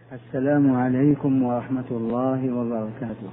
السلام عليكم ورحمة الله وبركاته.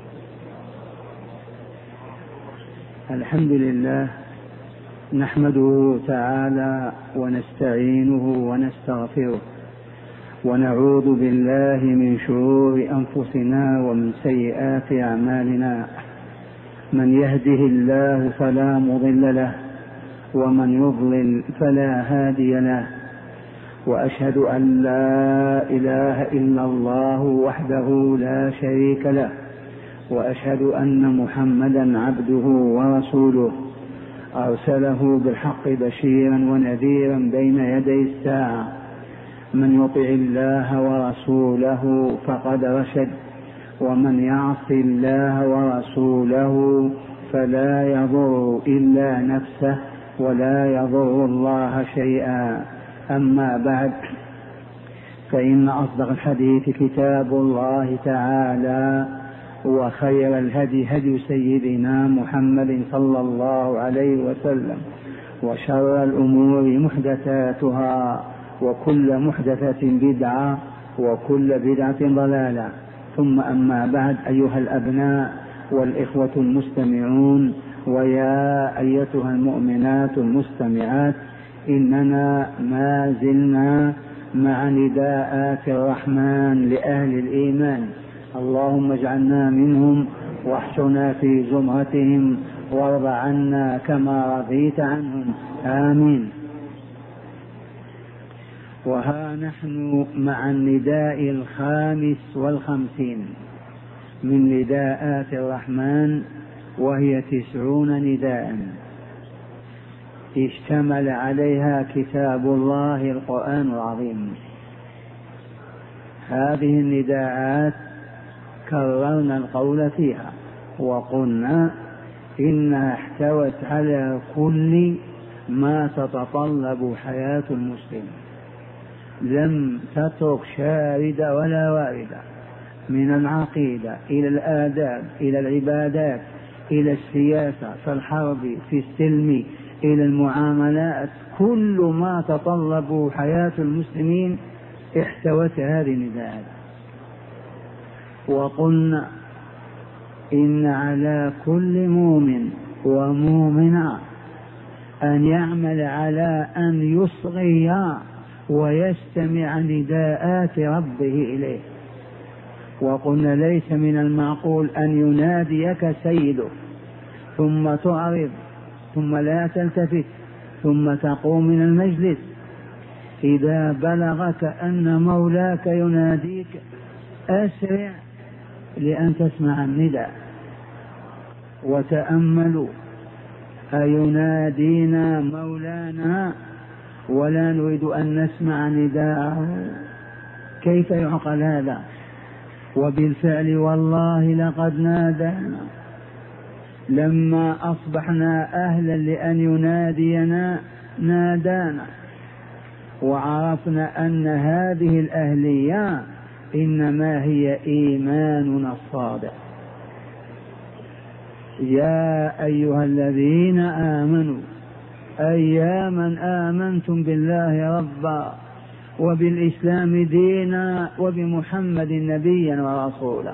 الحمد لله نحمده تعالى ونستعينه ونستغفره ونعوذ بالله من شرور أنفسنا ومن سيئات أعمالنا. من يهده الله فلا مضل له ومن يضلل فلا هادي له، وأشهد أن لا إله إلا الله وحده لا شريك له، وأشهد أن محمدا عبده ورسوله أرسله بالحق بشيرا ونذيرا بين يدي الساعة. من يطع الله ورسوله فقد رشد، ومن يعص الله ورسوله فلا يضر إلا نفسه ولا يضر الله شيئا. أما بعد، فإن أصدق الحديث كتاب الله تعالى، وخير الهدي هدي سيدنا محمد صلى الله عليه وسلم، وشر الأمور محدثاتها، وكل محدثة بدعة، وكل بدعة ضلالة. ثم أما بعد، أيها الأبناء والإخوة المستمعون، ويا أيتها المؤمنات المستمعات، إننا ما زلنا مع نداءات الرحمن لأهل الإيمان. اللهم اجعلنا منهم واحشنا في زمرتهم، وارض عنا كما رضيت عنهم، آمين. وها نحن مع النداء 55 من نداءات الرحمن، وهي 90 نداء اشتمل عليها كتاب الله القرآن العظيم. هذه النداءات كررنا القول فيها وقلنا إنها احتوت على كل ما تتطلب حياة المسلم، لم تترك شاردة ولا واردة، من العقيدة إلى الآداب إلى العبادات إلى السياسة في الحرب في السلم إلى المعاملات. كل ما تطلب حياة المسلمين احتوت هذه النداءات. وقلنا إن على كل مؤمن ومؤمنة أن يعمل على أن يصغي ويستمع نداءات ربه إليه. وقلنا ليس من المعقول أن يناديك سيدك ثم تعرض ثم لا تلتفت ثم تقوم من المجلس. إذا بلغك أن مولاك يناديك أسرع لأن تسمع النداء، وتأملوا أينادينا مولانا ولا نريد أن نسمع نداءه؟ كيف يعقل هذا؟ وبالفعل والله لقد نادانا لما أصبحنا أهلا لأن ينادينا، نادانا، وعرفنا أن هذه الأهلية إنما هي إيماننا الصادق. يا أيها الذين آمنوا، أي يا من آمنتم بالله ربا وبالإسلام دينا وبمحمد نبيا ورسولا.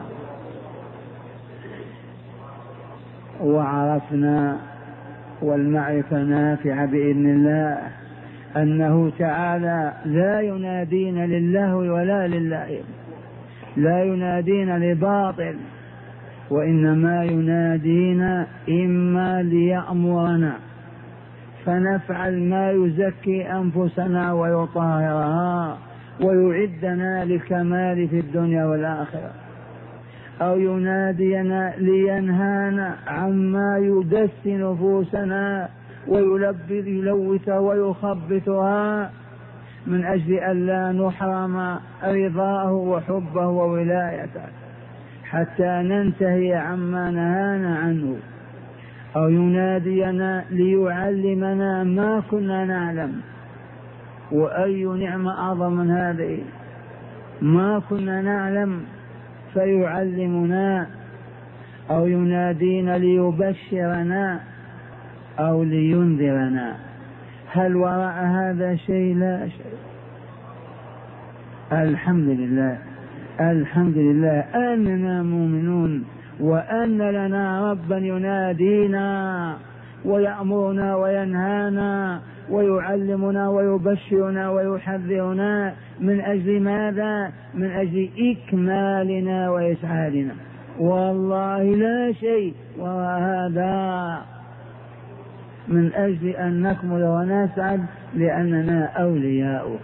وعرفنا والمعرفة نافعة بإذن الله أنه تعالى لا ينادينا للهو ولا للعب، لا ينادينا لباطل، وإنما ينادينا إما ليأمرنا فنفعل ما يزكي أنفسنا ويطهرها ويعدنا للكمال في الدنيا والآخرة، أو ينادينا لينهانا عما يدس نفوسنا ويلوث ويخبثها من أجل أن لا نحرم رضاه وحبه وولايته حتى ننتهي عما نهانا عنه، أو ينادينا ليعلمنا ما كنا نعلم. وأي نعمة أعظم من هذه؟ ما كنا نعلم فيعلمنا، أو ينادينا ليبشرنا أو لينذرنا. هل وراء هذا شيء؟ لا شيء. الحمد لله الحمد لله أننا مؤمنون، وأن لنا ربا ينادينا ويأمرنا وينهانا ويعلمنا ويبشرنا ويحذرنا. من أجل ماذا؟ من أجل إكمالنا وإسعادنا، والله لا شيء وراء هذا، من أجل أن نكمل ونسعد لأننا أولياؤه.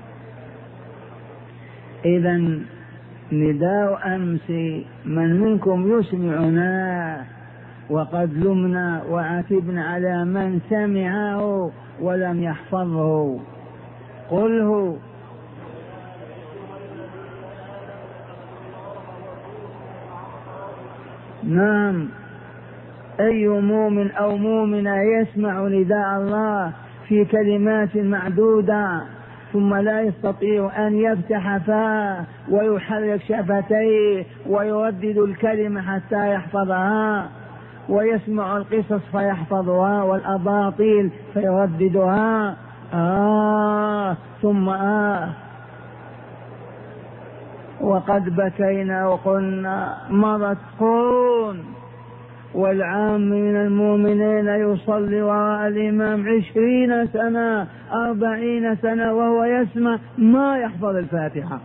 إذن نداء أمس من منكم يسمعنا، وقد لمنا وعاتبنا على من سمعه ولم يحفظه. قله نعم، أي مؤمن أو مؤمنة يسمع نداء الله في كلمات معدودة ثم لا يستطيع أن يفتح فاه ويحرك شفتيه ويردد الكلمة حتى يحفظها، ويسمع القصص فيحفظها والأباطيل فيرددها ثم وقد بكينا وقلنا مضت قرون والعام من المؤمنين يصلي وراء الإمام 20 سنة 40 سنة وهو يسمع ما يحفظ الفاتحة.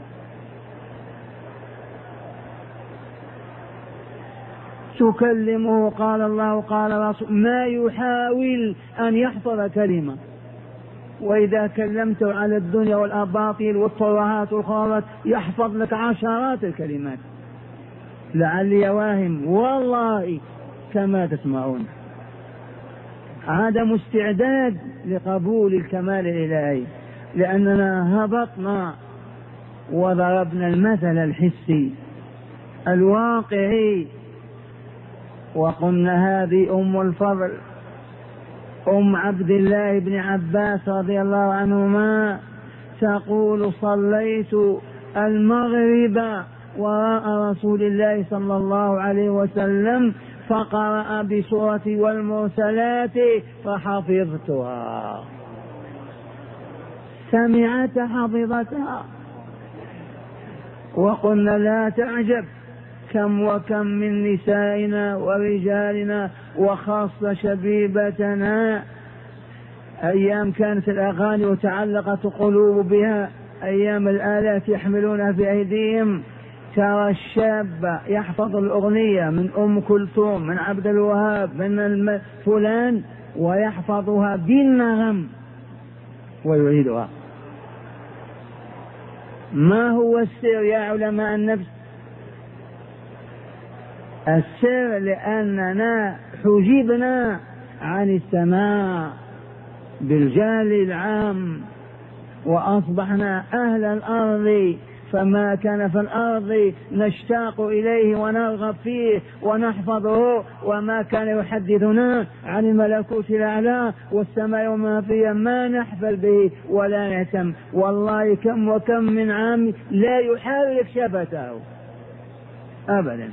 تكلمه قال الله قال رسول ما يحاول أن يحفظ كلمة، وإذا كلمته على الدنيا والأباطيل والترهات والخرافات يحفظ لك عشرات الكلمات. لعلي واهم والله كما تسمعون. عدم استعداد لقبول الكمال الإلهي، لأننا هبطنا وضربنا المثل الحسي الواقعي، وقلنا هذه أم الفضل أم عبد الله بن عباس رضي الله عنهما تقول صليت المغرب وراء رسول الله صلى الله عليه وسلم فقرأ بسورة والمرسلات فحفظتها. سمعت حفظتها. وقلنا لا تعجب كم وكم من نسائنا ورجالنا وخاصة شبيبتنا أيام كانت الأغاني وتعلقت قلوب بها، أيام الآلات يحملونها في أيديهم، ترى الشاب يحفظ الأغنية من أم كلثوم من عبد الوهاب من فلان ويحفظها بالنغم ويعيدها. ما هو السر يا علماء النفس؟ السر لأننا حجبنا عن السماع بالجهل العام وأصبحنا أهل الأرض، فما كان في الأرض نشتاق إليه ونرغب فيه ونحفظه، وما كان يحدثنا عن الملكوت الأعلى والسماء وما فيها ما نحفل به ولا نهتم. والله كم وكم من عام لا يحرك شفته أبدا.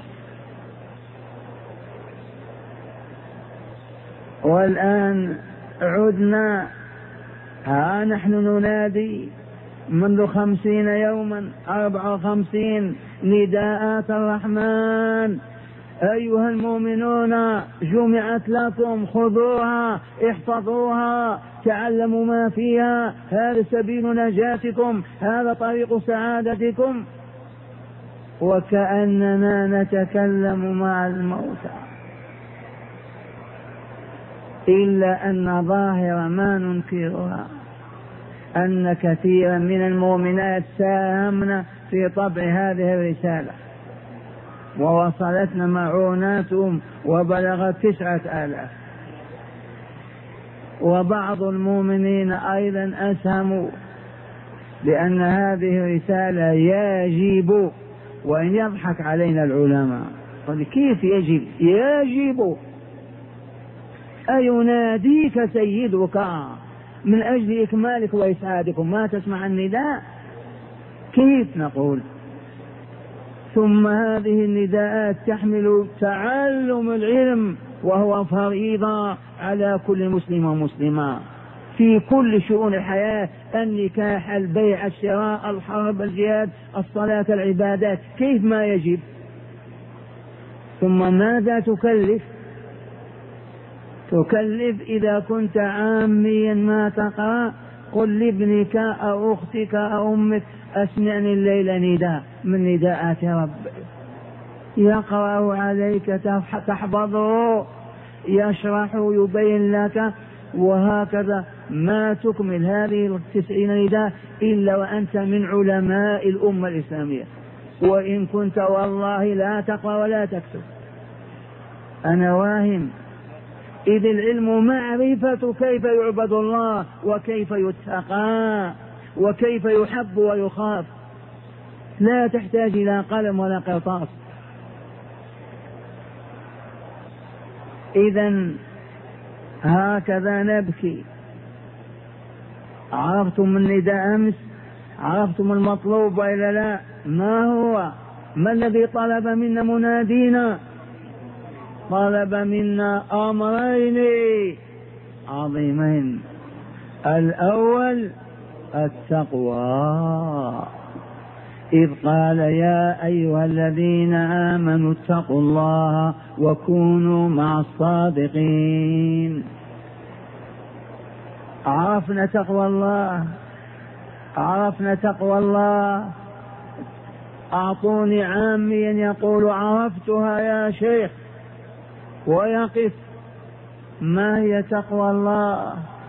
والآن عدنا نحن ننادي منذ 50 يوما 54 نداءات الرحمن: أيها المؤمنون جمعت لكم، خذوها احفظوها تعلموا ما فيها، هذا سبيل نجاتكم، هذا طريق سعادتكم. وكأننا نتكلم مع الموتى، إلا أن ظاهر ما ننكرها أن كثيرا من المؤمنات ساهمنا في طبع هذه الرسالة ووصلتنا معوناتهم وبلغت 9000. وبعض المؤمنين أيضا أسهموا، لأن هذه الرسالة يجب، وإن يضحك علينا العلماء كيف يجب؟ يجب أيناديك سيدك من أجل إكمالك وإسعادكم، ما تسمع النداء؟ كيف نقول؟ ثم هذه النداءات تحمل تعلم العلم وهو فريضة على كل مسلم ومسلمة، في كل شؤون الحياة، النكاح، البيع، الشراء، الحرب، الجهاد، الصلاة، العبادات، كيف ما يجب. ثم ماذا تكلف؟ تكلف إذا كنت عاميا ما تقرأ قل لابنك أو أختك أو أمك أسمعني الليل نداء من نداءات ربك، يقرأ عليك تحفظه، يشرح يبين لك، وهكذا ما تكمل هذه 90 نداء إلا وأنت من علماء الأمة الإسلامية، وإن كنت والله لا تقرأ ولا تكتب. أنا واهم. إذ العلم معرفة كيف يعبد الله وكيف يتقى وكيف يحب ويخاف، لا تحتاج إلى قلم ولا قرطاس. إذن هكذا نبكي. عرفتم النداء أمس؟ عرفتم المطلوب وإلا لا؟ ما هو؟ ما الذي طلب منا منادينا؟ طلب منا أمرين عظيمين. الأول التقوى، إذ قال يا أيها الذين آمنوا اتقوا الله وكونوا مع الصادقين. عرفنا تقوى الله، عرفنا تقوى الله. أعطوني عاميا يقول عرفتها يا شيخ ويقف. ما هي تقوى الله؟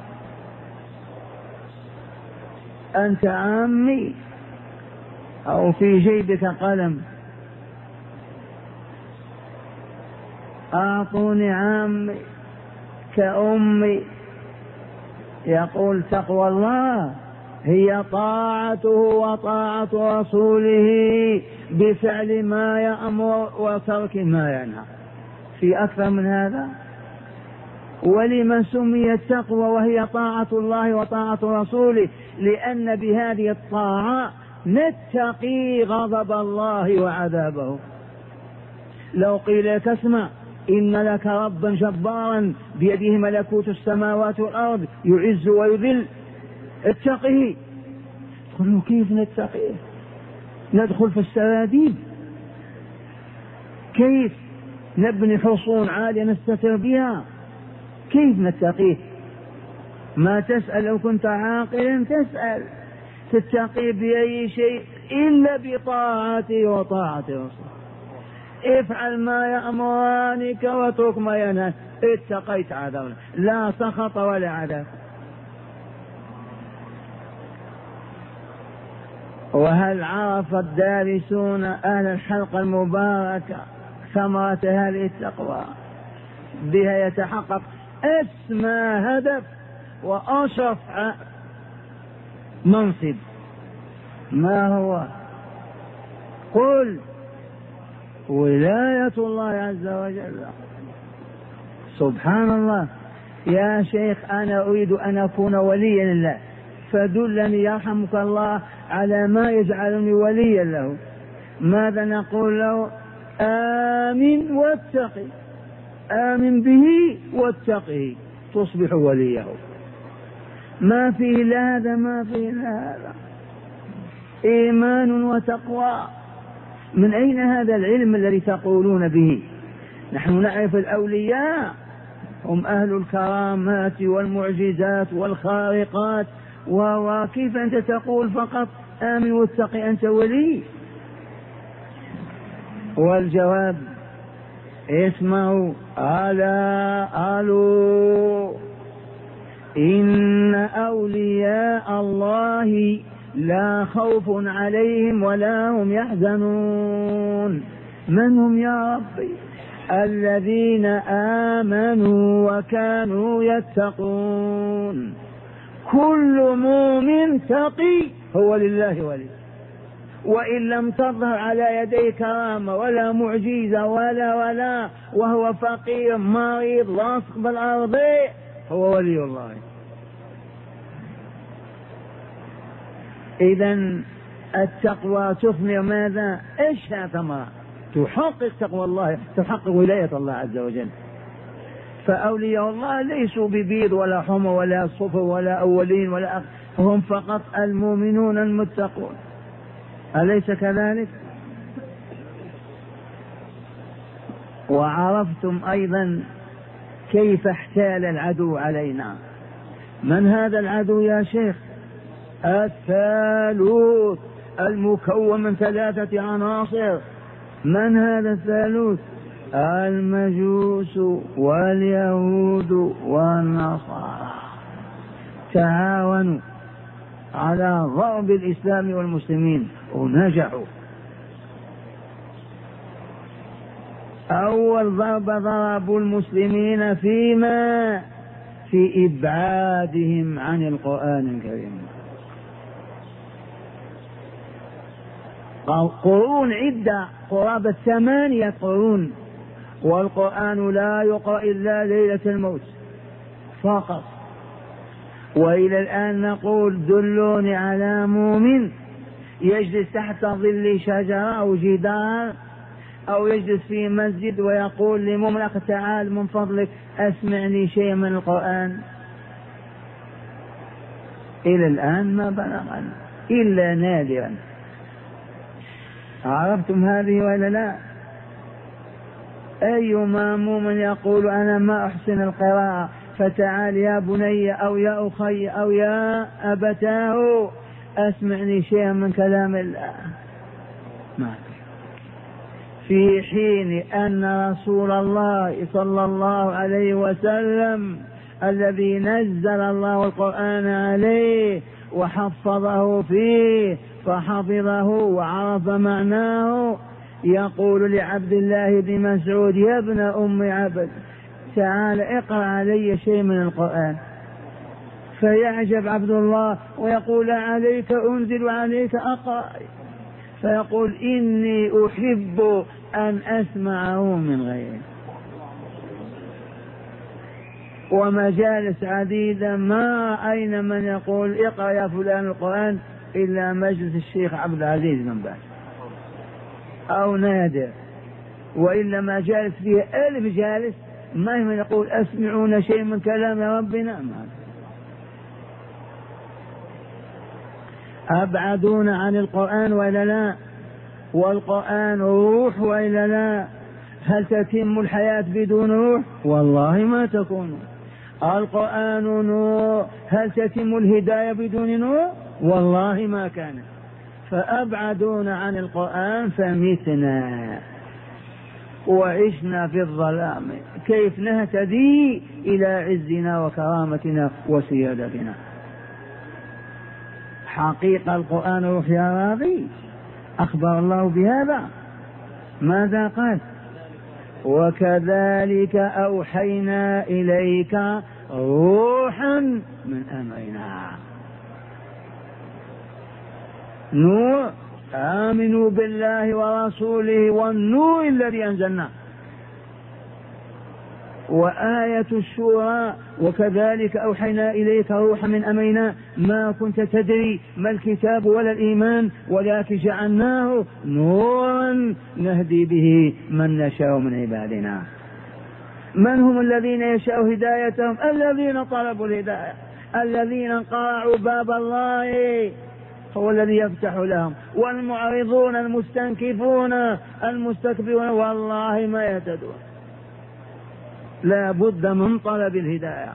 أنت عامي أو في جيبك قلم؟ أعطوني عامي كأمي يقول تقوى الله هي طاعته وطاعة رسوله بفعل ما يأمر وترك ما ينهى. في أكثر من هذا؟ ولمن سمي التقوى وهي طاعة الله وطاعة رسوله؟ لأن بهذه الطاعة نتقي غضب الله وعذابه. لو قيل لك اسمع إن لك ربا جبارا بيده ملكوت السماوات والأرض يعز ويذل اتقه، تقول كيف نتقيه؟ ندخل في السراديب؟ كيف نبني حصون عالية نستتر بها؟ كيف نتقيه؟ ما تسأل. لو كنت عاقلا تسأل تتقي بأي شيء إلا بطاعته وطاعة رسوله. افعل ما يأمرانك واترك ما ينهى، اتقيت عذابنا، لا سخط ولا عذاب. وهل عرف الدارسون أهل الحلقة المباركة ثمرة هذه التقوى؟ بها يتحقق أسمى هدف وأشرف منصب. ما هو؟ قل ولاية الله عز وجل. سبحان الله. يا شيخ أنا أريد أن أكون وليا لله، فدلني يرحمك الله على ما يجعلني وليا له. ماذا نقول له؟ آمن واتقي، آمن به واتقه تصبح وليه. ما فيه إلا هذا، ما فيه إلا هذا، إيمان وتقوى. من أين هذا العلم الذي تقولون به؟ نحن نعرف الأولياء هم أهل الكرامات والمعجزات والخارقات، وكيف أنت تقول فقط آمن واتقي أنت ولي؟ والجواب اسمعوا ألا ألو إن أولياء الله لا خوف عليهم ولا هم يحزنون. من هم يا ربي؟ الذين آمنوا وكانوا يتقون. كل مؤمن تقي هو لله ولي، وإن لم تظهر على يديه كرامة ولا معجزة ولا وهو فقير مريض لاصق بالأرض هو ولي الله. إذن التقوى تثمر ماذا؟ إيش ثمرة؟ تحقق تقوى الله، تحقق ولاية الله عز وجل. فأولياء الله ليسوا ببيض ولا حمر ولا صفر ولا أولين ولا هم فقط المؤمنون المتقون، أليس كذلك؟ وعرفتم أيضا كيف احتال العدو علينا. من هذا العدو يا شيخ؟ الثالوث المكون من 3 عناصر. من هذا الثالوث؟ المجوس واليهود والنصارى تعاونوا على ضرب الإسلام والمسلمين ونجحوا. أول ضربة ضربوا المسلمين في إبعادهم عن القرآن الكريم. قرون عدة قرابة 8 قرون، والقرآن لا يقرأ إلا ليلة الموت فقط. وإلى الآن نقول دلوني على مؤمن يجلس تحت ظل شجرة أو جدار أو يجلس في مسجد ويقول لمملك تعال من فضلك أسمعني شيء من القرآن. إلى الآن ما بلغنا إلا نادرا. عرفتم هذه ولا لا؟ أيما مؤمن يقول أنا ما أحسن القراءة فتعال يا بني أو يا أخي أو يا أبتاه أسمعني شيئا من كلام الله، ما في حين أن رسول الله صلى الله عليه وسلم الذي نزل الله القرآن عليه وحفظه فيه فحفظه وعرف معناه يقول لعبد الله بن مسعود يا ابن أم عبد تعال اقرأ علي شيء من القرآن، فيعجب عبد الله ويقول عليك أنزل وعليك أقرأ، فيقول إني أحب أن أسمعه من غيره. ومجالس عديدة ما أين من يقول اقرأ يا فلان القرآن إلا مجلس الشيخ عبد العزيز بن باز أو نادر، وإلا مجالس فيها 1000 جالس ما من يقول أسمعون شيء من كلام ربنا. ما أبعدون عن القرآن وإلا لا؟ والقرآن روح وإلا لا؟ هل تتم الحياة بدون روح؟ والله ما تكون. القرآن نور، هل تتم الهداية بدون نور؟ والله ما كان. فأبعدون عن القرآن فمتنا وعشنا في الظلام، كيف نهتدي إلى عزنا وكرامتنا وسيادتنا؟ حقيقة القرآن روح يا راضي، أخبر الله بهذا. ماذا قال؟ وكذلك أوحينا إليك روحا من أمرنا. نور، آمنوا بالله ورسوله والنور الذي أنزلناه. وآية الشورى وكذلك أوحينا إليك روحا من أمرنا ما كنت تدري ما الكتاب ولا الإيمان ولكن جعلناه نورا نهدي به من نشاء من عبادنا. من هم الذين يشاء هدايتهم؟ الذين طلبوا الهداية، الذين قرعوا باب الله هو الذي يفتح لهم، والمعرضون المستنكفون المستكبرون والله ما يهتدون. لا بد من طلب الهداية.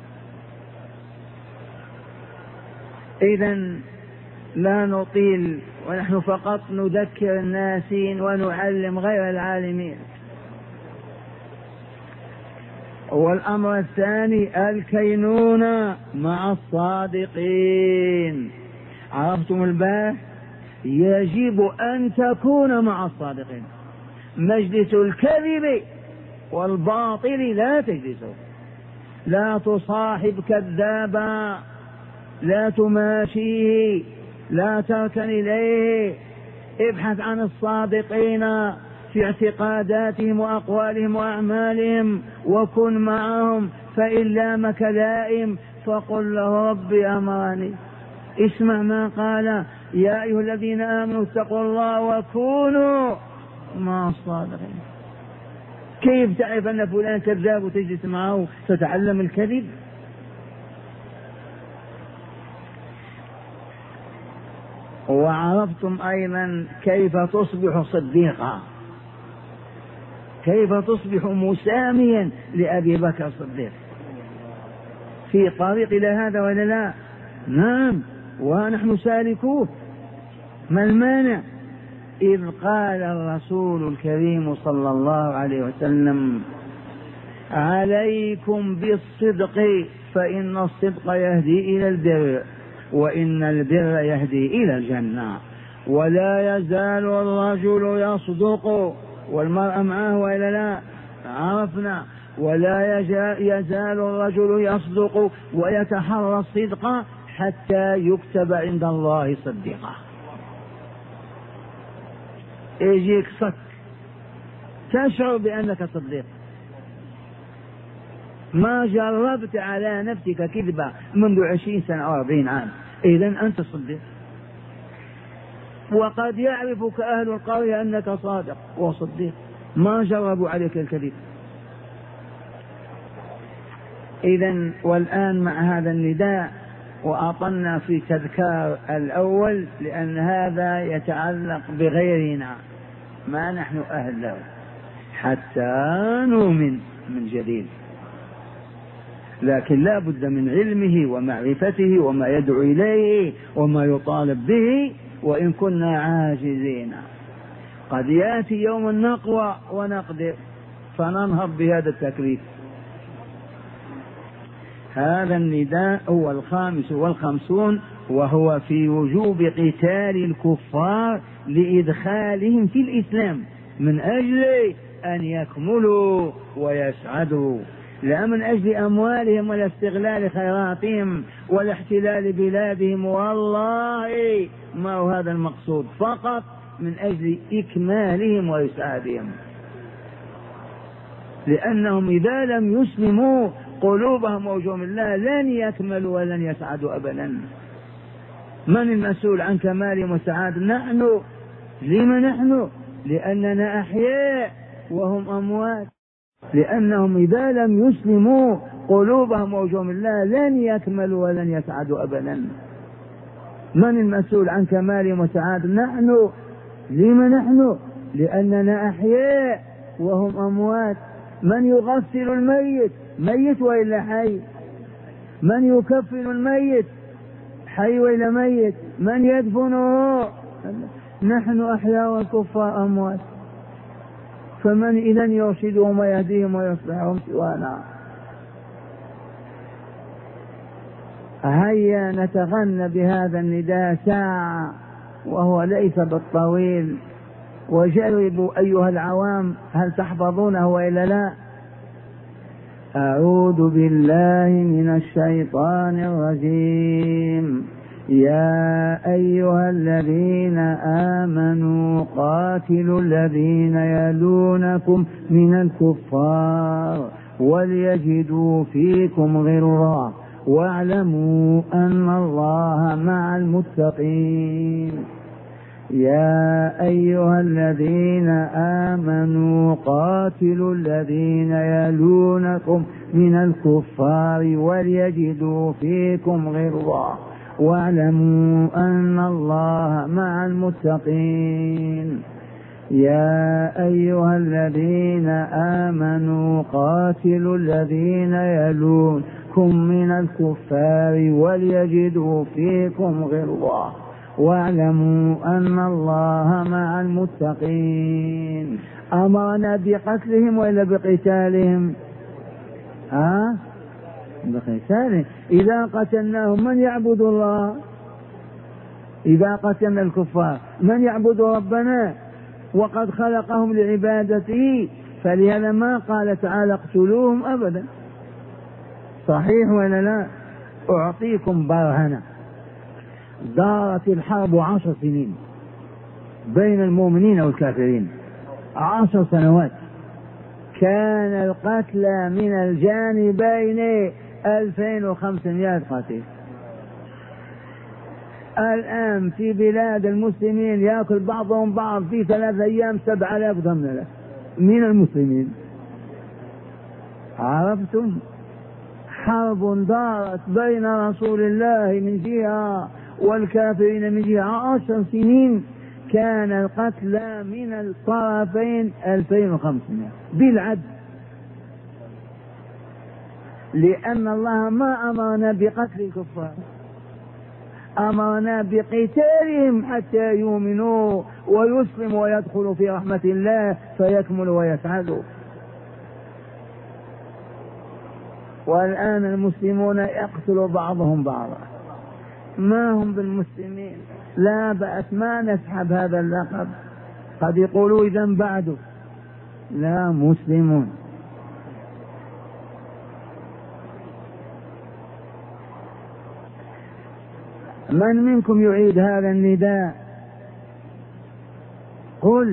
إذن لا نطيل ونحن فقط نذكر الناسين ونعلم غير العالمين. والأمر الثاني الكينونة مع الصادقين. عرفتم الباب؟ يجب أن تكون مع الصادقين. مجلس الكذب والباطل لا تجلسه، لا تصاحب كذابا، لا تماشيه، لا تركن إليه. ابحث عن الصادقين في اعتقاداتهم وأقوالهم وأعمالهم وكن معهم، فإن لامك لائم فقل له ربي أمرني. اسمع ما قال يا أيها الذين آمنوا اتقوا الله وكونوا مع الصادقين. كيف تعرف أن فلان كذاب وتجلس معه تتعلم الكذب؟ وعرفتم أيضا كيف تصبح صديقا، كيف تصبح مساميا لأبي بكر الصديق في طريق إلى هذا ولا لا؟ نعم، ونحن سالكوه. ما المانع؟ إذ قال الرسول الكريم صلى الله عليه وسلم: عليكم بالصدق فإن الصدق يهدي إلى البر وإن البر يهدي إلى الجنة. ولا يزال الرجل يصدق، والمرأة معه وإلا لا؟ عرفنا. ولا يزال الرجل يصدق ويتحرى الصدق حتى يكتب عند الله صديقا. يجيك صك تشعر بأنك صديق، ما جربت على نفسك كذبة منذ 20 سنة أو 40 عام، إذن أنت صديق. وقد يعرفك أهل القرية أنك صادق وصديق، ما جربوا عليك الكذب. إذن والآن مع هذا النداء، وأطلنا في تذكار الأول لأن هذا يتعلق بغيرنا ما نحن أهل له حتى نؤمن من جديد، لكن لا بد من علمه ومعرفته وما يدعو إليه وما يطالب به، وإن كنا عاجزين قد يأتي يوم النقوى ونقدر فننهض بهذا التكليف. هذا النداء هو 55 وهو في وجوب قتال الكفار لإدخالهم في الإسلام من أجل أن يكملوا ويسعدوا، لا من أجل أموالهم ولا استغلال خيراتهم ولا احتلال بلادهم، والله ما هو هذا المقصود، فقط من أجل إكمالهم وإسعادهم. لأنهم إذا لم يسلموا قلوبهم ووجوههم الله لن يكملوا ولن يسعدوا أبدا. من المسؤول عن كمالهم وسعادة؟ نحن. لما نحن؟ لأننا أحياء وهم أموات. لأنهم إذا لم يسلموا قلوبهم ووجوههم الله لن يكملوا ولن يسعدوا أبدا. من المسؤول عن كمالهم وسعادة؟ نحن. لما نحن؟ لأننا أحياء وهم أموات. من يغسل الميت؟ ميت وإلا حي؟ من يكفن الميت؟ حي وإلا ميت؟ من يدفنه؟ نحن أحياء والكفار أموات. فمن إذن يرشدهم ويهديهم ويصلحهم سوانا؟ هيا نتغنى بهذا النداء ساعة وهو ليس بالطويل، وجربوا أيها العوام هل تحفظونه وإلا لا؟ أعوذ بالله من الشيطان الرجيم. يا أيها الذين آمنوا قاتلوا الذين يلونكم من الكفار وليجدوا فيكم غلظة واعلموا أن الله مع المتقين. يا أيها الذين آمنوا قاتلوا الذين يلونكم من الكفار وليجدوا فيكم غلظة واعلموا أن الله مع المتقين. يا أيها الذين آمنوا قاتلوا الذين يلونكم من الكفار وليجدوا فيكم غلظة واعلموا أن الله مع المتقين. أمرنا بقتلهم وإلا بقتالهم؟ بقتالهم. إذا قتلناهم من يعبد الله؟ إذا قتلنا الكفار من يعبد ربنا؟ وقد خلقهم لعبادته، فلهذا ما قال تعالى اقتلوهم أبدا. صحيح ولا لا؟ أعطيكم برهنة. دارت الحرب 10 سنين بين المؤمنين والكافرين، 10 سنوات. كان القتلى من الجانبين 2500 قتيل. الآن في بلاد المسلمين يأكل بعضهم بعض في 3 أيام 7000 ضمن من المسلمين. عرفتم؟ حرب دارت بين رسول الله من جهة والكافرين من جهة 10 سنين، كان القتلى من الطرفين 2500 بالعدد، لأن الله ما أمرنا بقتل الكفار، أمرنا بقتالهم حتى يؤمنوا ويسلموا ويدخلوا في رحمة الله فيكملوا ويسعدوا. والآن المسلمون يقتلوا بعضهم بعضا، ما هم بالمسلمين. لا بأس، ما نسحب هذا اللقب، قد يقولوا إذا بعده لا مسلمون. من منكم يعيد هذا النداء؟ قل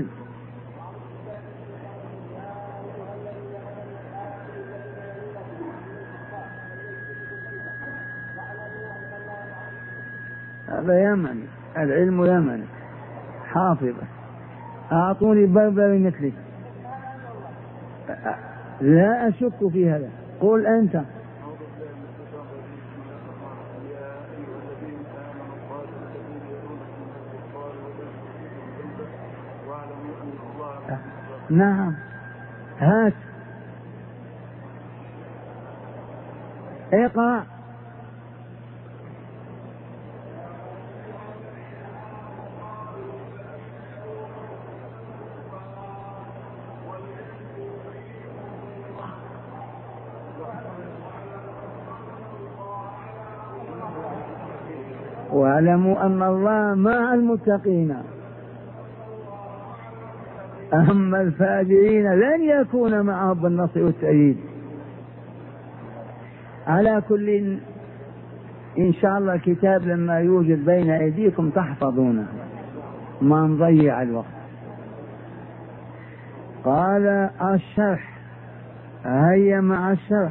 هذا يمني، العلم يمني حافظ. أعطوني بربري مثلك، لا أشك في هذا. قل أنت. نعم، هات اقرأ. واعلموا أن الله مع المتقين، أما الفاجرين لن يكون معهم بالنصر والتأييد. على كل إن شاء الله الكتاب لما يوجد بين أيديكم تحفظونه، ما نضيع الوقت. قال الشرح، هيا مع الشرح.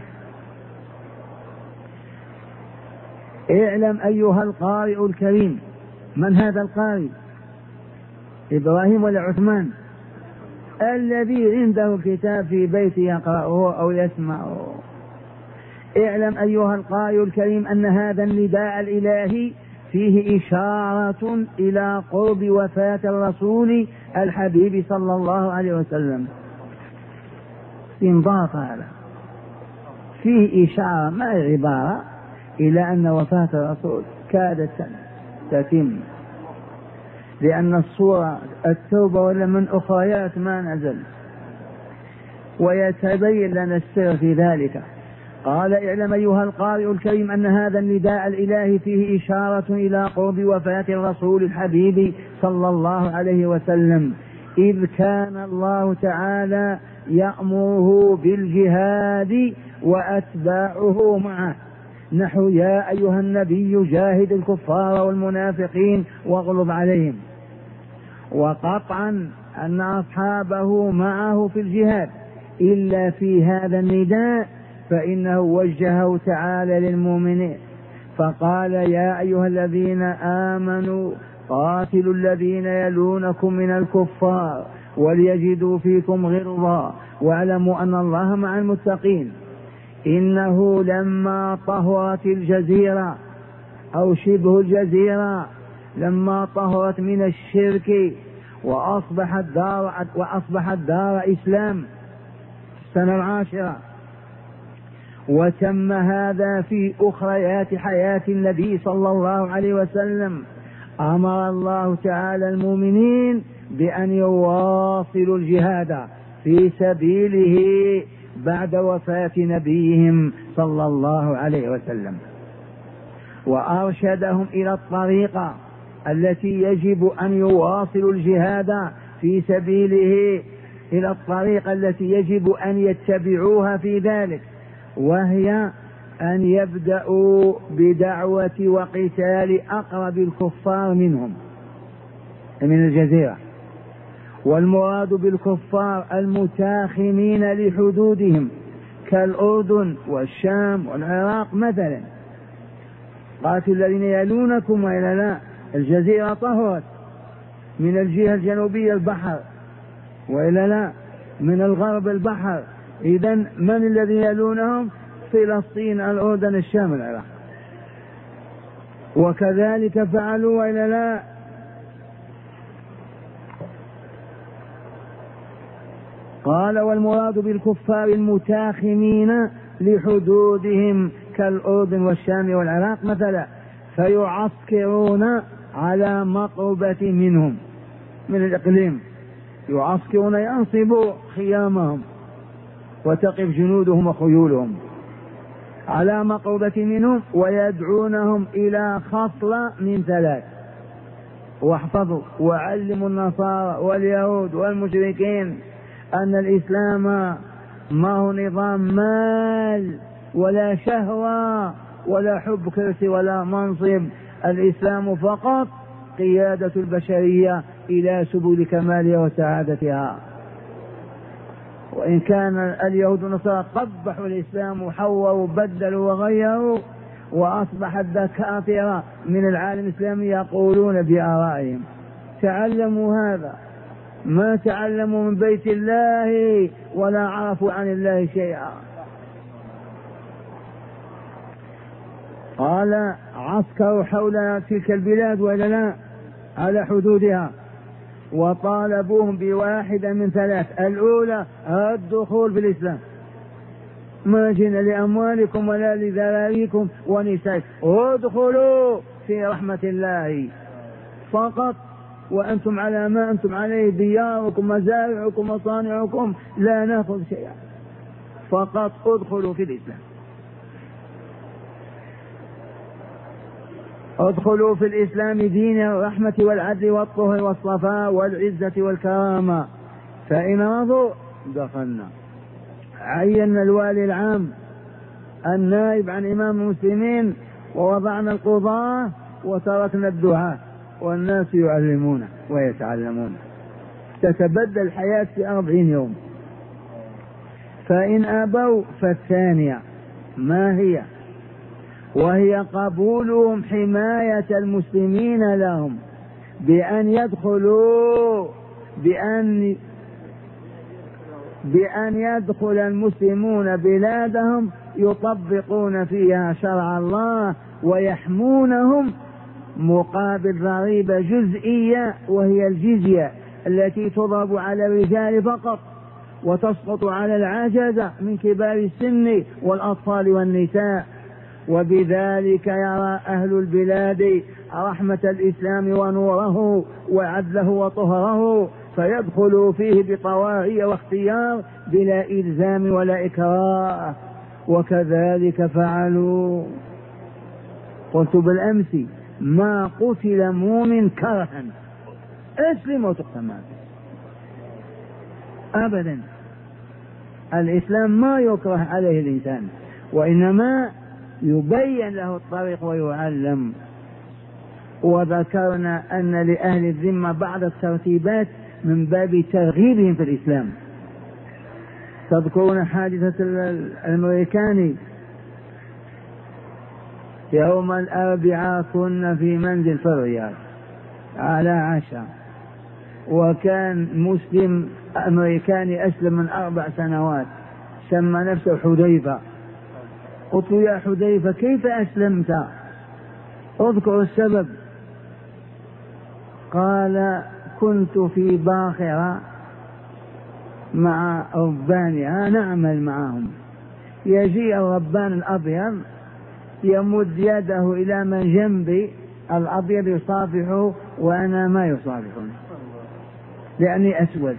اعلم أيها القارئ الكريم. من هذا القارئ؟ إبراهيم ولا عثمان؟ الذي عنده الكتاب في بيته يقرأه أو يسمعه. اعلم أيها القارئ الكريم أن هذا النداء الإلهي فيه إشارة إلى قرب وفاة الرسول الحبيب صلى الله عليه وسلم. استنباط هذا، فيه إشارة ما عبارة إلى أن وفاة الرسول كادت تتم، لأن الصورة التوبة ولا من أخريات ما نزل، ويتبين لنا السر في ذلك. قال اعلم أيها القارئ الكريم أن هذا النداء الإلهي فيه إشارة إلى قرب وفاة الرسول الحبيب صلى الله عليه وسلم، إذ كان الله تعالى يأمره بالجهاد وأتباعه معه، نحو يا أيها النبي جاهد الكفار والمنافقين واغلظ عليهم. وقطعا أن أصحابه معه في الجهاد، إلا في هذا النداء فإنه وجهه تعالى للمؤمنين فقال يا أيها الذين آمنوا قاتلوا الذين يلونكم من الكفار وليجدوا فيكم غلظة واعلموا أن الله مع المتقين. إنه لما طهرت الجزيرة أو شبه الجزيرة، لما طهرت من الشرك وأصبحت دار إسلام السنة 10، وتم هذا في أخريات حياة النبي صلى الله عليه وسلم، أمر الله تعالى المؤمنين بأن يواصلوا الجهاد في سبيله بعد وفاة نبيهم صلى الله عليه وسلم، وأرشدهم إلى الطريقة التي يجب أن يواصلوا الجهاد في سبيله، إلى الطريقة التي يجب أن يتبعوها في ذلك، وهي أن يبدأوا بدعوة وقتال أقرب الكفار منهم من الجزيرة، والمراد بالكفار المتاخمين لحدودهم كالأردن والشام والعراق مثلا. قاتل الذين يلونكم وإلا لا، الجزيرة طهرت من الجهة الجنوبية البحر وإلا لا، من الغرب البحر، إذن من الذي يلونهم؟ فلسطين، الأردن، الشام، العراق. وكذلك فعلوا وإلا لا؟ قال والمراد بالكفار المتاخمين لحدودهم كالأردن والشام والعراق مثلا، فيعسكرون على مقربة منهم من الإقليم، يعسكرون ينصبوا خيامهم وتقف جنودهم وخيولهم على مقربة منهم، ويدعونهم إلى خصلة من ثلاث. واحفظوا وعلموا النصارى واليهود والمشركين أن الإسلام ما هو نظام مال ولا شهوة ولا حب كرسي ولا منصب. الإسلام فقط قيادة البشرية إلى سبل كمالها وسعادتها. وإن كان اليهود والنصارى قبحوا الإسلام وحوروا وبدلوا وغيروا، وأصبح الدكاترة من العالم الإسلامي يقولون بآرائهم. تعلموا هذا، ما تعلموا من بيت الله ولا عرفوا عن الله شيئا. قال عسكروا حول تلك البلاد ولا لا على حدودها، وطالبوهم بواحدة من ثلاث. الأولى الدخول في الإسلام، ما جئنا لأموالكم ولا لذراريكم ونسائكم، ادخلوا في رحمة الله فقط، وأنتم على ما أنتم عليه، دياركم مزارعكم مصانعكم لا نأخذ شيئا، فقط ادخلوا في الإسلام. ادخلوا في الإسلام دين الرحمة والعدل والطهر والصفاء والعزة والكرامة، فإن رضوا دخلنا. عينا الوالي العام النائب عن إمام المسلمين، ووضعنا القضاة وتركنا الدعاة، والناس يعلمون ويتعلمون. تتبدل الحياة في 40 يوم. فإن أبوا فالثانية ما هي؟ وهي قبولهم حماية المسلمين لهم بأن يدخلوا بأن يدخل المسلمون بلادهم يطبقون فيها شرع الله ويحمونهم مقابل ضريبة جزئية، وهي الجزية التي تضرب على الرجال فقط وتسقط على العجزة من كبار السن والأطفال والنساء. وبذلك يرى أهل البلاد رحمة الإسلام ونوره وعدله وطهره، فيدخلوا فيه بطواعية واختيار بلا إلزام ولا إكراه. وكذلك فعلوا. قلت بالأمس ما قتل مؤمن كرها، اسلم وتقتل أبدا. الإسلام ما يكره عليه الإنسان، وإنما يبين له الطريق ويعلم. وذكرنا أن لأهل الذمة بعض الترتيبات من باب ترغيبهم في الإسلام. تذكرون حادثة الأمريكاني يوم الأربعاء كنا في منزل في الرياض على عشاء، وكان مسلم أمريكاني أسلم من 4 سنوات سمى نفسه حذيفة. قلت يا حذيفة كيف أسلمت؟ اذكر السبب. قال كنت في باخرة مع ربانها نعمل معهم، يجيء الربان الأبيض يمد يده إلى من جنبي الأبيض يصافحه وأنا ما يصافحني لأني أسود.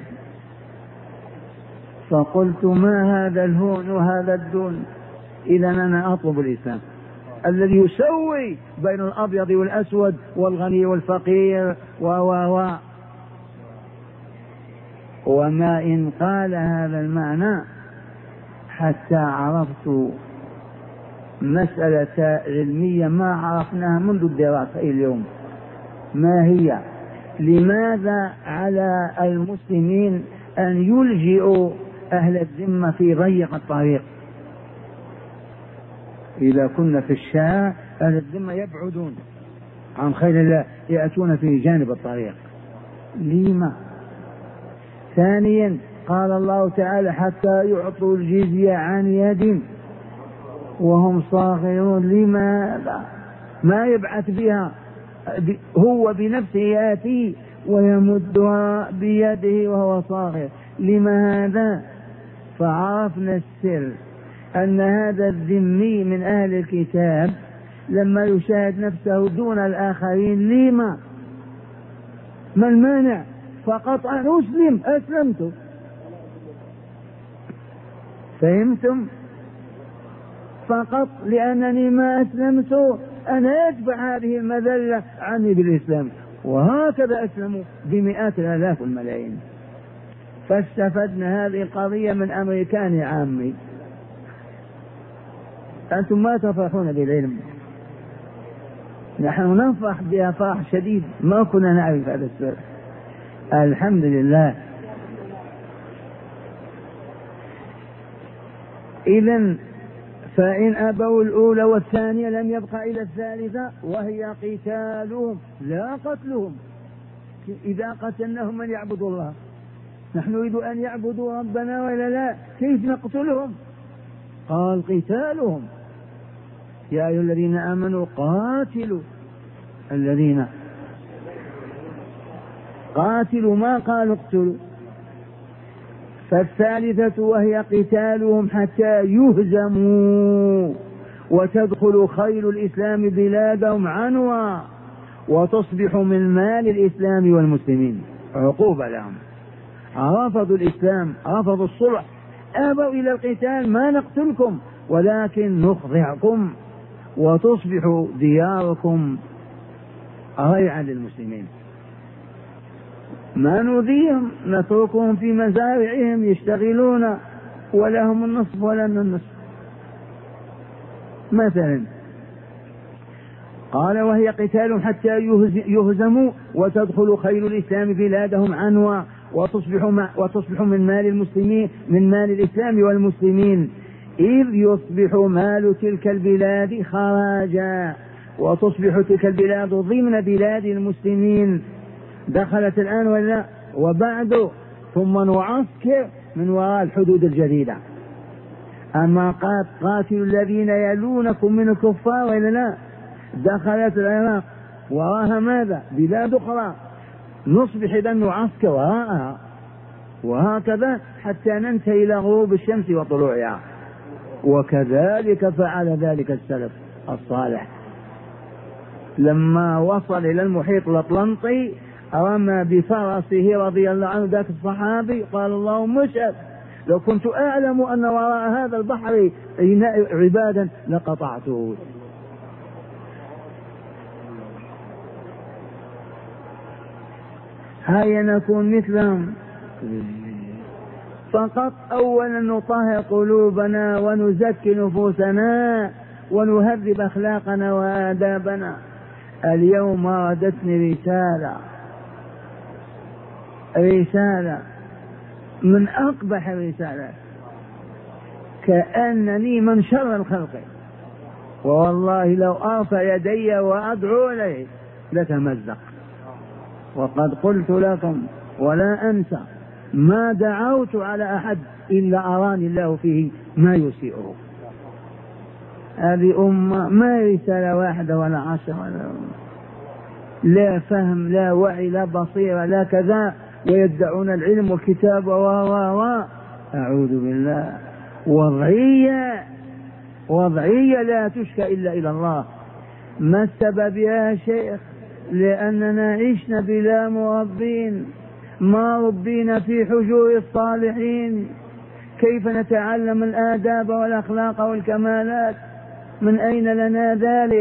فقلت ما هذا الهون وهذا الدون؟ إذا أنا أطلب الإسلام الذي يسوي بين الأبيض والأسود والغني والفقير وما إن قال هذا المعنى حتى عرفت مسألة علمية ما عرفناها منذ الدراسة اليوم. ما هي؟ لماذا على المسلمين أن يلجئوا أهل الذمة في ضيق الطريق؟ إذا كنا في الشارع أهل الذمة يبعدون عن خير الله، يأتون في جانب الطريق. لما؟ ثانيا قال الله تعالى حتى يعطوا الجزية عن يد وهم صاغرون. لماذا ما يبعث بها هو بنفسه يأتي ويمدها بيده وهو صاغر؟ لماذا؟ فعرفنا السر أن هذا الذمي من أهل الكتاب لما يشاهد نفسه دون الآخرين لما ما المانع؟ فقط أن أسلم، أسلمت. فهمتم؟ فقط لأنني ما أسلمت أنا أدفع هذه المذلة عني بالإسلام. وهكذا أسلموا بمئات الآلاف والملايين. فاستفدنا هذه القضية من أمريكان عامي. أنتم ما تفرحون بالعلم، نحن نفرح بها فرح شديد، ما كنا نعرف هذا السر. الحمد لله. إذن فإن أبوا الأولى والثانية لم يبقى إلى الثالثة وهي قتالهم لا قتلهم. إذا قتلناهم من يعبد الله؟ نحن نريد أن يعبدوا ربنا ولا لا؟ كيف نقتلهم؟ قال قتالهم. يا أيها الذين آمنوا قاتلوا الذين، قاتلوا ما قالوا اقتلوا. فالثالثة وهي قتالهم حتى يهزموا وتدخل خيل الإسلام بلادهم عنوا وتصبح من مال الإسلام والمسلمين. عقوبة لهم، رفضوا الإسلام، رفضوا الصلح، أبوا إلى القتال. ما نقتلكم ولكن نخضعكم وتصبح دياركم ريعا للمسلمين. ما نؤذيهم، نتركهم في مزارعهم يشتغلون ولهم النصف ولنا النصف مثلا. قال وهي قتال حتى يهزموا وتدخل خيل الإسلام بلادهم عنوا وتصبح من مال المسلمين، من مال الإسلام والمسلمين، إذ يصبح مال تلك البلاد خراجا وتصبح تلك البلاد ضمن بلاد المسلمين. دخلت الآن ولا وبعد، ثم نعسكر من وراء الحدود الجديدة. أما قاتلوا الذين يلونكم من الكفار ولا لا؟ دخلت العراق وراها ماذا؟ بلاد أخرى، نصبح إذا نعسكر وراءها، وهكذا حتى ننتهي إلى غروب الشمس وطلوعها. وكذلك فعل ذلك السلف الصالح لما وصل إلى المحيط الأطلنطي رمى بفرسه رضي الله عنه ذاك الصحابي، قال اللهم اشهد لو كنت أعلم أن وراء هذا البحر عبادا لقطعته. هيا نكون مثلهم. فقط أولا نطهر قلوبنا ونزكي نفوسنا ونهذب أخلاقنا وآدابنا. اليوم وردتني رسالة من أقبح الرسالات، كأنني من شر الخلق، والله لو أرفع يدي وأدعو إليه لتمزق. وقد قلت لكم ولا أنسى ما دعوت على أحد إلا أراني الله فيه ما يسيئه. هذه أمة ما رسالة واحدة ولا 10 ولا لا فهم لا وعي لا بصيرة لا كذا، ويدعون العلم والكتاب أعوذ بالله. وضعية لا تشكى إلا إلى الله. ما السبب يا شيخ؟ لأننا عشنا بلا مربين، ما ربينا في حجور الصالحين. كيف نتعلم الآداب والأخلاق والكمالات؟ من أين لنا ذلك؟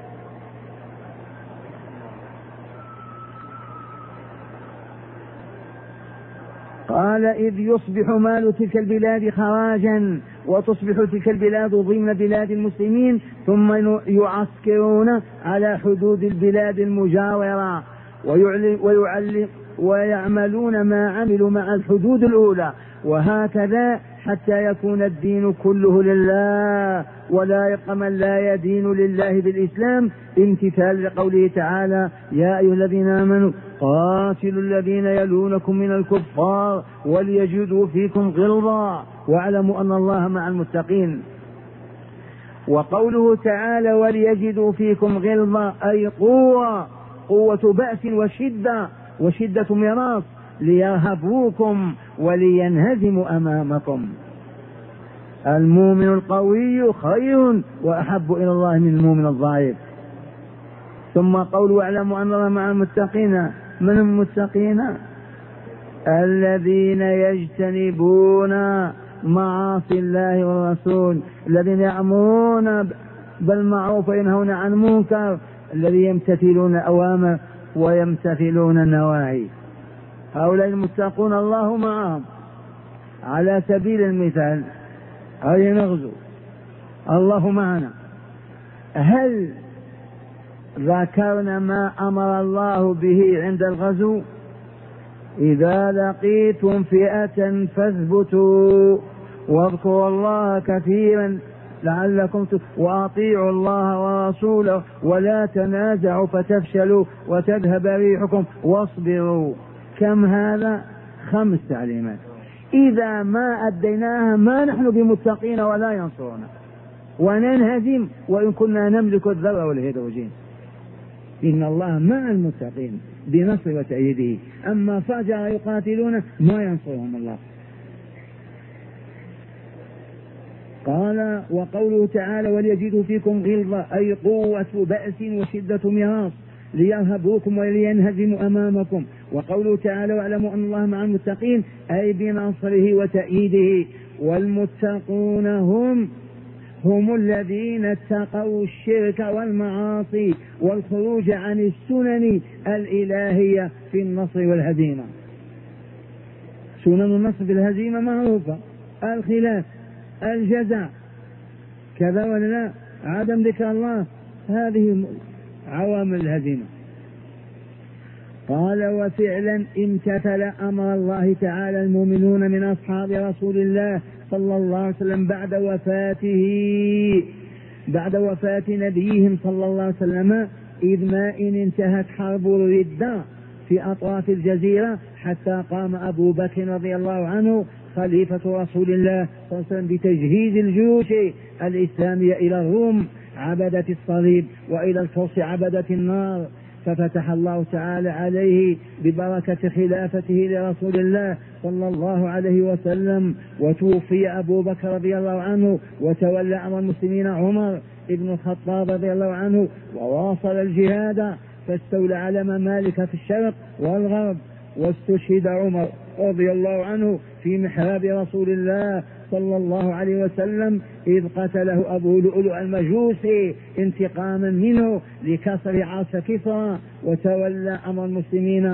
قال إذ يصبح مال تلك البلاد خراجا وتصبح تلك البلاد ضمن بلاد المسلمين، ثم يعسكرون على حدود البلاد المجاورة ويعملون ما عملوا مع الحدود الأولى، وهكذا حتى يكون الدين كله لله، ولا يبقى من لا يدين لله بالإسلام، امتثال لقوله تعالى: يا أيها الذين آمنوا قاتلوا الذين يلونكم من الكفار وليجدوا فيكم غلظة واعلموا أن الله مع المتقين. وقوله تعالى: وليجدوا فيكم غلظة أي قوة بأس وشدة مراص، ليرهبوكم ولينهزموا أمامكم. المؤمن القوي خير وأحب إلى الله من المؤمن الضعيف. ثم قول: واعلموا أن الله مع المتقين. من المتقين؟ الذين يجتنبون معاصي الله والرسول، الذين يأمرون بالمعروف وينهون عن المنكر، الذين يمتثلون الأوامر ويمتثلون النواهي. هؤلاء المتقون الله معهم. على سبيل المثال هيا نغزو، الله معنا. هل ذكرنا ما أمر الله به عند الغزو؟ إذا لقيتم فئة فاثبتوا واذكروا الله كثيرا لعلكم وأطيعوا الله ورسوله ولا تنازعوا فتفشلوا وتذهب ريحكم واصبروا. كم هذا؟ 5 تعليمات. إذا ما أديناها ما نحن بمتقين ولا ينصرنا، وننهزم وإن كنا نملك الذرة والهيدروجين. إن الله مع المتقين بنصر وتأييده، أما فجأة يقاتلون ما ينصرهم الله. قال: وقوله تعالى: وليجدوا فيكم غلظة أي قوة بأس وشدة مراص، ليرهبوكم ولينهزموا أمامكم. وقوله تعالى: واعلموا أن الله مع المتقين أي بنصره وتأييده. والمتقون هم الذين اتقوا الشرك والمعاصي والخروج عن السنن الإلهية في النصر والهزيمة. سنن النصر في الهزيمة معروفة: الخلاف، الجزع، كذا ولا لا، عدم ذكر الله، هذه عوامل الهزيمة. قال: وفعلا امتثل أمر الله تعالى المؤمنون من أصحاب رسول الله صلى الله عليه وسلم بعد وفاة نبيهم صلى الله عليه وسلم، إذ ما إن انتهت حرب الردة في أطراف الجزيرة، حتى قام أبو بكر رضي الله عنه خليفة رسول الله صلى الله عليه وسلم بتجهيز الجيوش الإسلامية إلى الروم عبدة الصليب وإلى الفرس عبدة النار، ففتح الله تعالى عليه ببركة خلافته لرسول الله صلى الله عليه وسلم. وتوفي أبو بكر رضي الله عنه، وتولى أمر المسلمين عمر ابن الخطاب رضي الله عنه، وواصل الجهاد، فاستولى على ممالك في الشرق والغرب. واستشهد عمر رضي الله عنه في محراب رسول الله صلى الله عليه وسلم، إذ قتله أبو لؤلؤ المجوسي انتقاما منه لكسر عرش كسرى. وتولى أمر المسلمين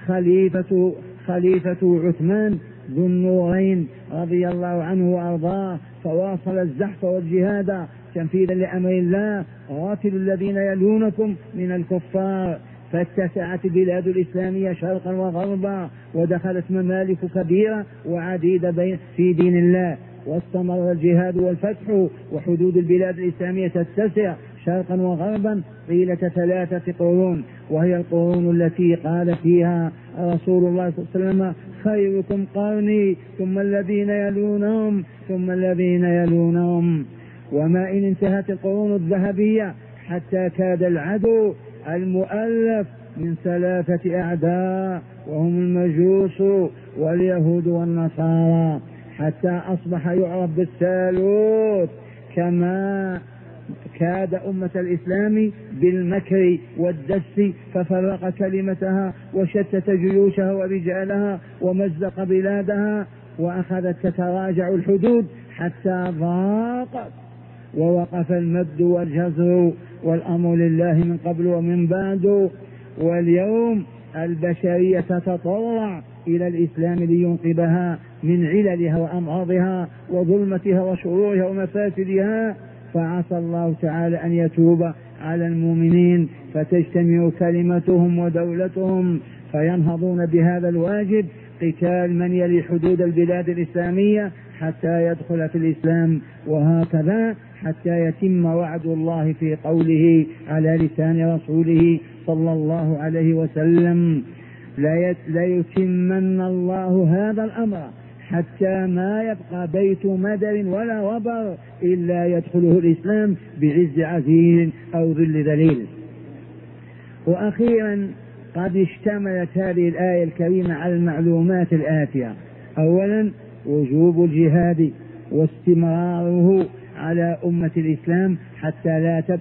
خليفة عثمان ذو النورين رضي الله عنه وأرضاه، فواصل الزحف والجهاد تنفيذا لأمر الله: قاتلوا الذين يلونكم من الكفار. فاتسعت البلاد الإسلامية شرقا وغربا، ودخلت ممالك كبيرة وعديدة في دين الله، واستمر الجهاد والفتح، وحدود البلاد الإسلامية تتسع شرقا وغربا طيلة 3 قرون، وهي القرون التي قال فيها رسول الله صلى الله عليه وسلم: خيركم قرني ثم الذين يلونهم ثم الذين يلونهم. وما إن انتهت القرون الذهبية حتى كاد العدو المؤلف من 3 أعداء، وهم المجوس واليهود والنصارى، حتى أصبح يعرف بالثالوث. كما كاد أمة الإسلام بالمكر والدس ففرق كلمتها وشتت جيوشها ورجالها ومزق بلادها، وأخذت تتراجع الحدود حتى ضاقت ووقف المد والجزر، والأمر لله من قبل ومن بعد. واليوم البشرية تتطلع إلى الإسلام لينقذها من عللها وأمراضها وظلمتها وشرورها ومفاسدها، فعسى الله تعالى أن يتوب على المؤمنين فتجتمع كلمتهم ودولتهم، فينهضون بهذا الواجب: قتال من يلي حدود البلاد الإسلامية حتى يدخل في الإسلام، وهكذا حتى يتم وعد الله في قوله على لسان رسوله صلى الله عليه وسلم: ليتمن الله هذا الأمر حتى ما يبقى بيت مدر ولا وبر إلا يدخله الإسلام بعز عزيز أو ذل ذليل. وأخيرا قد اشتملت هذه الآية الكريمة على المعلومات الآتية: أولا وجوب الجهاد واستمراره على أمة الإسلام حتى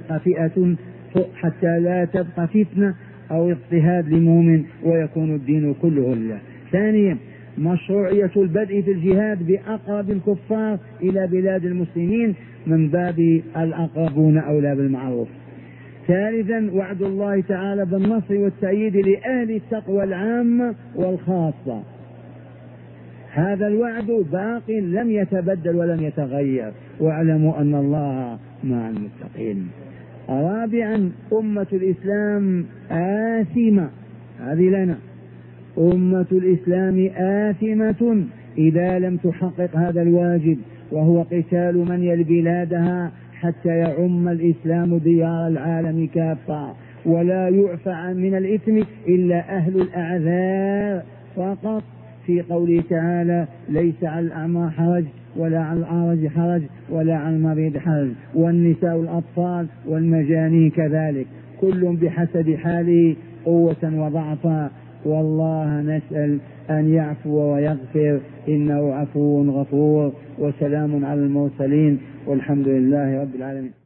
لا تبقى فتنة أو اضطهاد لمؤمن ويكون الدين كله لله. ثانيا مشروعية البدء في الجهاد بأقرب الكفار إلى بلاد المسلمين من باب الأقربون أولى بالمعروف. ثالثا وعد الله تعالى بالنصر والتأييد لأهل التقوى العامة والخاصة، هذا الوعد باق لم يتبدل ولم يتغير، واعلموا أن الله مع المتقين. رابعا أمة الإسلام آثمة، هذه لنا، أمة الإسلام آثمة إذا لم تحقق هذا الواجب، وهو قتال من بلادها حتى يعم الإسلام ديار العالم كافة، ولا يعفى من الإثم إلا أهل الأعذار فقط، في قوله تعالى: ليس على الأعمى حرج ولا على الأعرج حرج ولا على المريض حرج، والنساء والأطفال والمجانين كذلك، كل بحسب حاله قوة وضعفا، والله نسأل أن يعفو ويغفر إنه عفو غفور. وسلام على المرسلين والحمد لله رب العالمين.